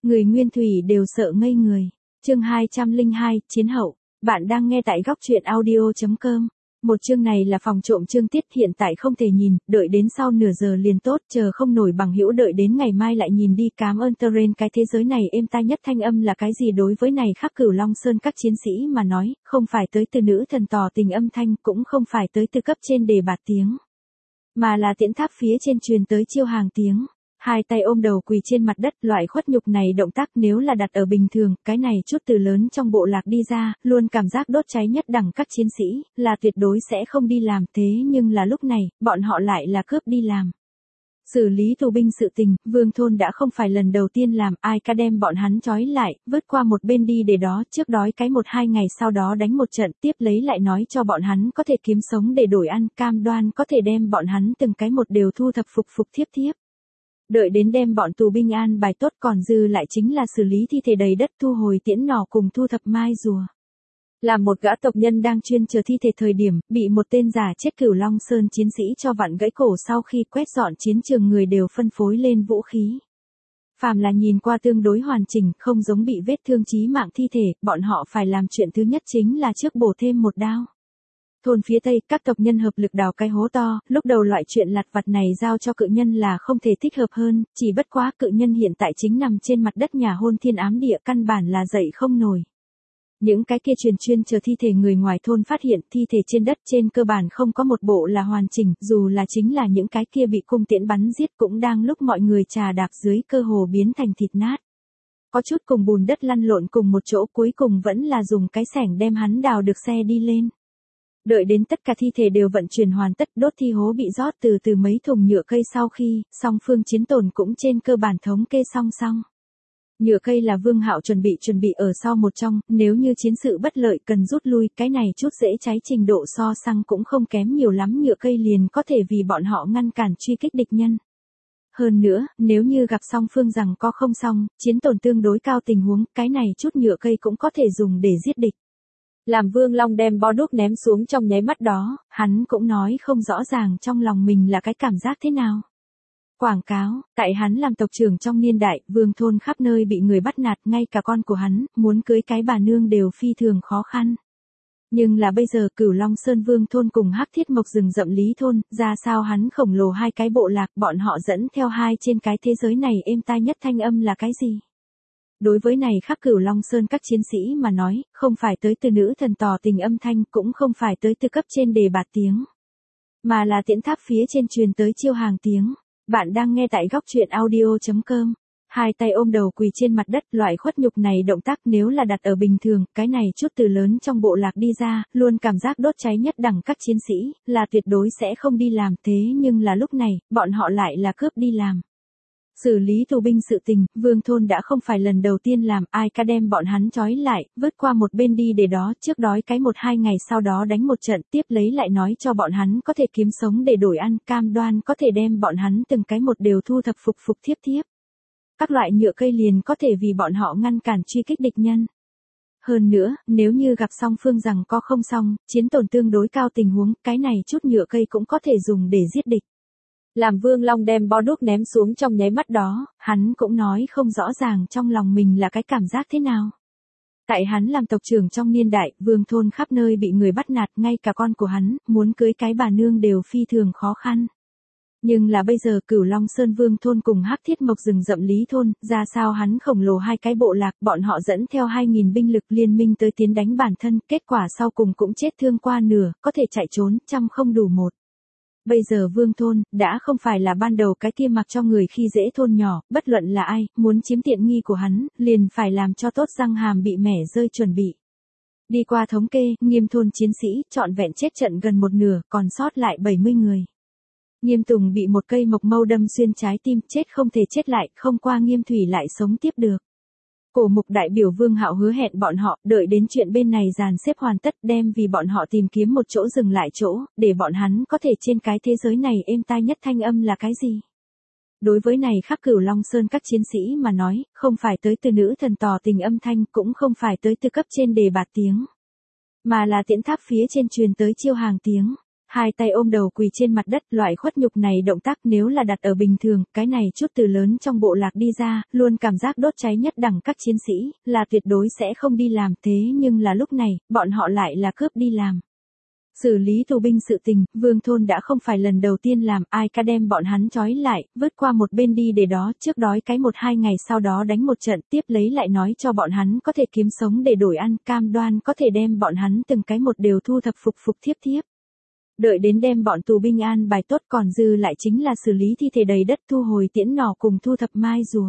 Người Nguyên Thủy đều sợ ngây người. Chương 202, Chiến hậu. Bạn đang nghe tại góc truyện audio.com. Một chương này là phòng trộm chương tiết, hiện tại không thể nhìn, đợi đến sau nửa giờ liền tốt, chờ không nổi bằng hữu đợi đến ngày mai lại nhìn đi. Cảm ơn Terrain, cái thế giới này êm tai nhất. Thanh âm là cái gì đối với này khắp Cửu Long Sơn các chiến sĩ mà nói, không phải tới từ nữ thần tỏ tình âm thanh, cũng không phải tới từ cấp trên đề bạt tiếng, mà là tiễn tháp phía trên truyền tới chiêu hàng tiếng. Hai tay ôm đầu quỳ trên mặt đất, loại khuất nhục này động tác nếu là đặt ở bình thường, cái này chút từ lớn trong bộ lạc đi ra, luôn cảm giác đốt cháy nhất đẳng các chiến sĩ, là tuyệt đối sẽ không đi làm. Thế nhưng là lúc này, bọn họ lại là cướp đi làm. Xử lý tù binh sự tình, Vương Thôn đã không phải lần đầu tiên làm, ai ca đem bọn hắn trói lại, vớt qua một bên đi để đó, trước đói cái 1-2 ngày sau đó đánh một trận, tiếp lấy lại nói cho bọn hắn có thể kiếm sống để đổi ăn, cam đoan có thể đem bọn hắn từng cái một đều thu thập phục thiếp. Đợi đến đem bọn tù binh an bài tốt, còn dư lại chính là xử lý thi thể đầy đất, thu hồi tiễn nỏ cùng thu thập mai rùa. Là một gã tộc nhân đang chuyên chờ thi thể thời điểm, bị một tên giả chết Cửu Long Sơn chiến sĩ cho vặn gãy cổ. Sau khi quét dọn chiến trường, người đều phân phối lên vũ khí. Phàm là nhìn qua tương đối hoàn chỉnh, không giống bị vết thương chí mạng thi thể, bọn họ phải làm chuyện thứ nhất chính là trước bổ thêm một đao. Thôn phía Tây, các tộc nhân hợp lực đào cái hố to, lúc đầu loại chuyện lặt vặt này giao cho cự nhân là không thể thích hợp hơn, chỉ bất quá cự nhân hiện tại chính nằm trên mặt đất nhà hôn thiên ám địa, căn bản là dậy không nổi. Những cái kia chuyên chờ thi thể người ngoài thôn phát hiện, thi thể trên đất trên cơ bản không có một bộ là hoàn chỉnh, dù là chính là những cái kia bị cung tiễn bắn giết cũng đang lúc mọi người trà đạp dưới cơ hồ biến thành thịt nát. Có chút cùng bùn đất lăn lộn cùng một chỗ, cuối cùng vẫn là dùng cái xẻng đem hắn đào được xe đi lên. Đợi đến tất cả thi thể đều vận chuyển hoàn tất, đốt thi hố bị rót từ mấy thùng nhựa cây sau khi, song phương chiến tổn cũng trên cơ bản thống kê xong. Nhựa cây là Vương Hạo chuẩn bị ở sau một trong, nếu như chiến sự bất lợi cần rút lui, cái này chút dễ cháy trình độ so xăng cũng không kém nhiều lắm, nhựa cây liền có thể vì bọn họ ngăn cản truy kích địch nhân. Hơn nữa, nếu như gặp song phương rằng có không xong, chiến tổn tương đối cao tình huống, cái này chút nhựa cây cũng có thể dùng để giết địch. Làm Vương Long đem bó đuốc ném xuống trong nháy mắt đó, hắn cũng nói không rõ ràng trong lòng mình là cái cảm giác thế nào. Quảng cáo, tại hắn làm tộc trưởng trong niên đại, Vương Thôn khắp nơi bị người bắt nạt, ngay cả con của hắn, muốn cưới cái bà nương đều phi thường khó khăn. Nhưng là bây giờ Cửu Long Sơn Vương Thôn cùng Hắc Thiết Mộc rừng rậm Lý Thôn, ra sao hắn khổng lồ hai cái bộ lạc, bọn họ dẫn theo hai trên cái thế giới này êm tai nhất thanh âm là cái gì? Đối với này khắp Cửu Long Sơn các chiến sĩ mà nói, không phải tới từ nữ thần tỏ tình âm thanh, cũng không phải tới từ cấp trên đề bạt tiếng, mà là tiễn tháp phía trên truyền tới chiêu hàng tiếng. Bạn đang nghe tại góc truyện audio.com. Hai tay ôm đầu quỳ trên mặt đất, loại khuất nhục này động tác nếu là đặt ở bình thường, cái này chút từ lớn trong bộ lạc đi ra, luôn cảm giác đốt cháy nhất đẳng các chiến sĩ, là tuyệt đối sẽ không đi làm. Thế nhưng là lúc này, bọn họ lại là cướp đi làm. Xử lý tù binh sự tình, Vương Thôn đã không phải lần đầu tiên làm, ai ca đem bọn hắn trói lại, vớt qua một bên đi để đó, trước đói cái 1-2 ngày sau đó đánh một trận, tiếp lấy lại nói cho bọn hắn có thể kiếm sống để đổi ăn, cam đoan có thể đem bọn hắn từng cái một đều thu thập phục thiếp. Các loại nhựa cây liền có thể vì bọn họ ngăn cản truy kích địch nhân. Hơn nữa, nếu như gặp song phương rằng có không xong, chiến tổn tương đối cao tình huống, cái này chút nhựa cây cũng có thể dùng để giết địch. Làm Vương Long đem bó đuốc ném xuống trong nháy mắt đó, hắn cũng nói không rõ ràng trong lòng mình là cái cảm giác thế nào. Tại hắn làm tộc trưởng trong niên đại, Vương Thôn khắp nơi bị người bắt nạt, ngay cả con của hắn, muốn cưới cái bà nương đều phi thường khó khăn. Nhưng là bây giờ Cửu Long Sơn Vương Thôn cùng Hắc Thiết Mộc rừng rậm Lý Thôn, ra sao hắn khổng lồ hai cái bộ lạc, bọn họ dẫn theo 2.000 binh lực liên minh tới tiến đánh bản thân, kết quả sau cùng cũng chết thương qua nửa, có thể chạy trốn, trăm không đủ một. Bây giờ Vương Thôn, đã không phải là ban đầu cái kia mặc cho người khi dễ thôn nhỏ, bất luận là ai, muốn chiếm tiện nghi của hắn, liền phải làm cho tốt răng hàm bị mẻ rơi chuẩn bị. Đi qua thống kê, Nghiêm thôn chiến sĩ, trọn vẹn chết trận gần một nửa, còn sót lại 70 người. Nghiêm Tùng bị một cây mộc mâu đâm xuyên trái tim, chết không thể chết lại, không qua Nghiêm Thủy lại sống tiếp được. Cổ mục đại biểu Vương Hạo hứa hẹn bọn họ, đợi đến chuyện bên này dàn xếp hoàn tất, đem vì bọn họ tìm kiếm một chỗ dừng lại chỗ, để bọn hắn có thể trên cái thế giới này êm tai nhất thanh âm là cái gì. Đối với này khắp Cửu Long Sơn các chiến sĩ mà nói, không phải tới từ nữ thần tỏ tình âm thanh, cũng không phải tới từ cấp trên đề bạt tiếng, mà là tiễn tháp phía trên truyền tới chiêu hàng tiếng. Hai tay ôm đầu quỳ trên mặt đất, loại khuất nhục này động tác nếu là đặt ở bình thường, cái này chút từ lớn trong bộ lạc đi ra, luôn cảm giác đốt cháy nhất đẳng các chiến sĩ, là tuyệt đối sẽ không đi làm, thế nhưng là lúc này, bọn họ lại là cướp đi làm. Xử lý tù binh sự tình, Vương Thôn đã không phải lần đầu tiên làm, ai ca đem bọn hắn trói lại, vớt qua một bên đi để đó, trước đói cái 1-2 ngày sau đó đánh một trận, tiếp lấy lại nói cho bọn hắn có thể kiếm sống để đổi ăn, cam đoan có thể đem bọn hắn từng cái một đều thu thập phục thiếp. Đợi đến đem bọn tù binh an bài tốt, còn dư lại chính là xử lý thi thể đầy đất, thu hồi tiễn nỏ cùng thu thập mai rùa.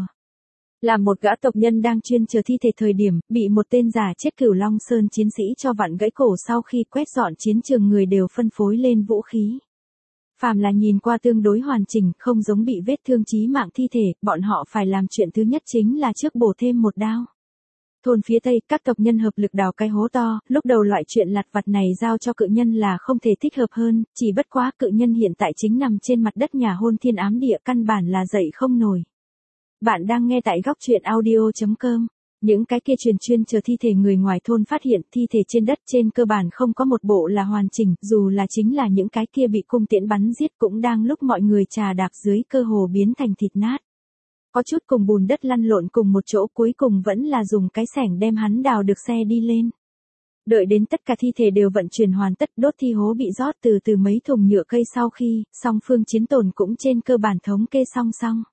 Là một gã tộc nhân đang chuyên chờ thi thể thời điểm, bị một tên giả chết Cửu Long Sơn chiến sĩ cho vặn gãy cổ, sau khi quét dọn chiến trường người đều phân phối lên vũ khí. Phàm là nhìn qua tương đối hoàn chỉnh, không giống bị vết thương chí mạng thi thể, bọn họ phải làm chuyện thứ nhất chính là trước bổ thêm một đao. Thôn phía Tây, các tộc nhân hợp lực đào cái hố to, lúc đầu loại chuyện lặt vặt này giao cho cự nhân là không thể thích hợp hơn, chỉ bất quá cự nhân hiện tại chính nằm trên mặt đất nhà hôn thiên ám địa, căn bản là dậy không nổi. Bạn đang nghe tại góc truyện audio.com. Những cái kia chuyên chờ thi thể người ngoài thôn phát hiện thi thể trên đất trên cơ bản không có một bộ là hoàn chỉnh, dù là chính là những cái kia bị cung tiễn bắn giết cũng đang lúc mọi người trà đạp dưới cơ hồ biến thành thịt nát. Có chút cùng bùn đất lăn lộn cùng một chỗ, cuối cùng vẫn là dùng cái xẻng đem hắn đào được xe đi lên. Đợi đến tất cả thi thể đều vận chuyển hoàn tất, đốt thi hố bị rót từ mấy thùng nhựa cây sau khi, song phương chiến tổn cũng trên cơ bản thống kê xong.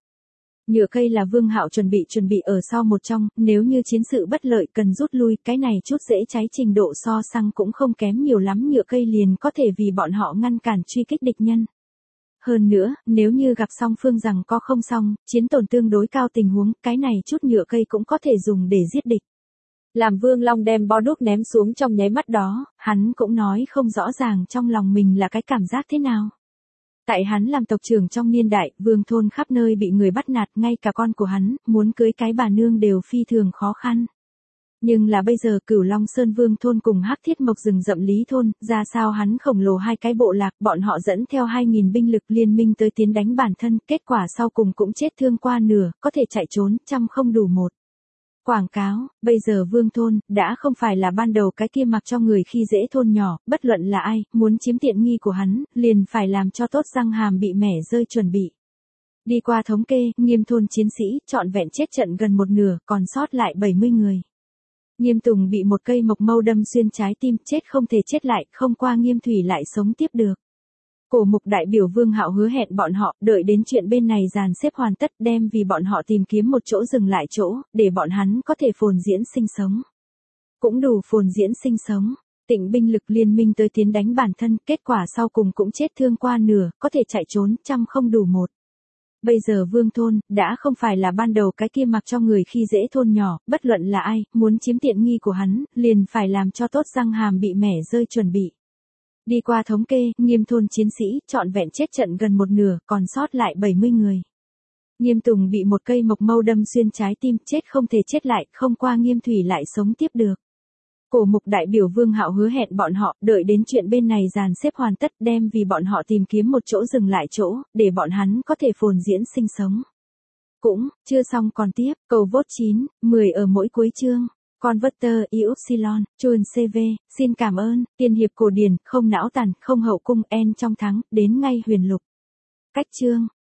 Nhựa cây là Vương Hạo chuẩn bị ở sau một trong, nếu như chiến sự bất lợi cần rút lui, cái này chút dễ cháy trình độ so xăng cũng không kém nhiều lắm, nhựa cây liền có thể vì bọn họ ngăn cản truy kích địch nhân. Hơn nữa, nếu như gặp song phương rằng có không xong, chiến tổn tương đối cao tình huống, cái này chút nhựa cây cũng có thể dùng để giết địch. Làm Vương Long đem bó đuốc ném xuống trong nháy mắt đó, hắn cũng nói không rõ ràng trong lòng mình là cái cảm giác thế nào. Tại hắn làm tộc trưởng trong niên đại, Vương Thôn khắp nơi bị người bắt nạt, ngay cả con của hắn, muốn cưới cái bà nương đều phi thường khó khăn. Nhưng là bây giờ Cửu Long Sơn Vương Thôn cùng Hắc Thiết Mộc rừng rậm Lý Thôn, ra sao hắn khổng lồ hai cái bộ lạc, bọn họ dẫn theo 2.000 binh lực liên minh tới tiến đánh bản thân, kết quả sau cùng cũng chết thương qua nửa, có thể chạy trốn, trăm không đủ một. Quảng cáo, bây giờ Vương Thôn, đã không phải là ban đầu cái kia mặc cho người khi dễ thôn nhỏ, bất luận là ai, muốn chiếm tiện nghi của hắn, liền phải làm cho tốt răng hàm bị mẻ rơi chuẩn bị. Đi qua thống kê, Nghiêm thôn chiến sĩ, trọn vẹn chết trận gần một nửa, còn sót lại 70 người. Nghiêm Tùng bị một cây mộc mâu đâm xuyên trái tim, chết không thể chết lại, không qua Nghiêm Thủy lại sống tiếp được. Cổ mục đại biểu Vương Hạo hứa hẹn bọn họ, đợi đến chuyện bên này dàn xếp hoàn tất, đem vì bọn họ tìm kiếm một chỗ dừng lại chỗ, để bọn hắn có thể phồn diễn sinh sống. Cũng đủ phồn diễn sinh sống. Tịnh binh lực liên minh tới tiến đánh bản thân, kết quả sau cùng cũng chết thương qua nửa, có thể chạy trốn, trăm không đủ một. Bây giờ Vương Thôn, đã không phải là ban đầu cái kia mặc cho người khi dễ thôn nhỏ, bất luận là ai, muốn chiếm tiện nghi của hắn, liền phải làm cho tốt răng hàm bị mẻ rơi chuẩn bị. Đi qua thống kê, Nghiêm thôn chiến sĩ, trọn vẹn chết trận gần một nửa, còn sót lại 70 người. Nghiêm Tùng bị một cây mộc mâu đâm xuyên trái tim, chết không thể chết lại, không qua Nghiêm Thủy lại sống tiếp được. Cổ mục đại biểu Vương Hạo hứa hẹn bọn họ, đợi đến chuyện bên này dàn xếp hoàn tất, đem vì bọn họ tìm kiếm một chỗ dừng lại chỗ, để bọn hắn có thể phồn diễn sinh sống. Cũng, chưa xong còn tiếp, cầu vote 9, 10 ở mỗi cuối chương. Converter, Ypsilon, Chun CV, xin cảm ơn, tiên hiệp cổ điển, không não tàn, không hậu cung, en trong thắng, đến ngay huyền lục. Cách chương.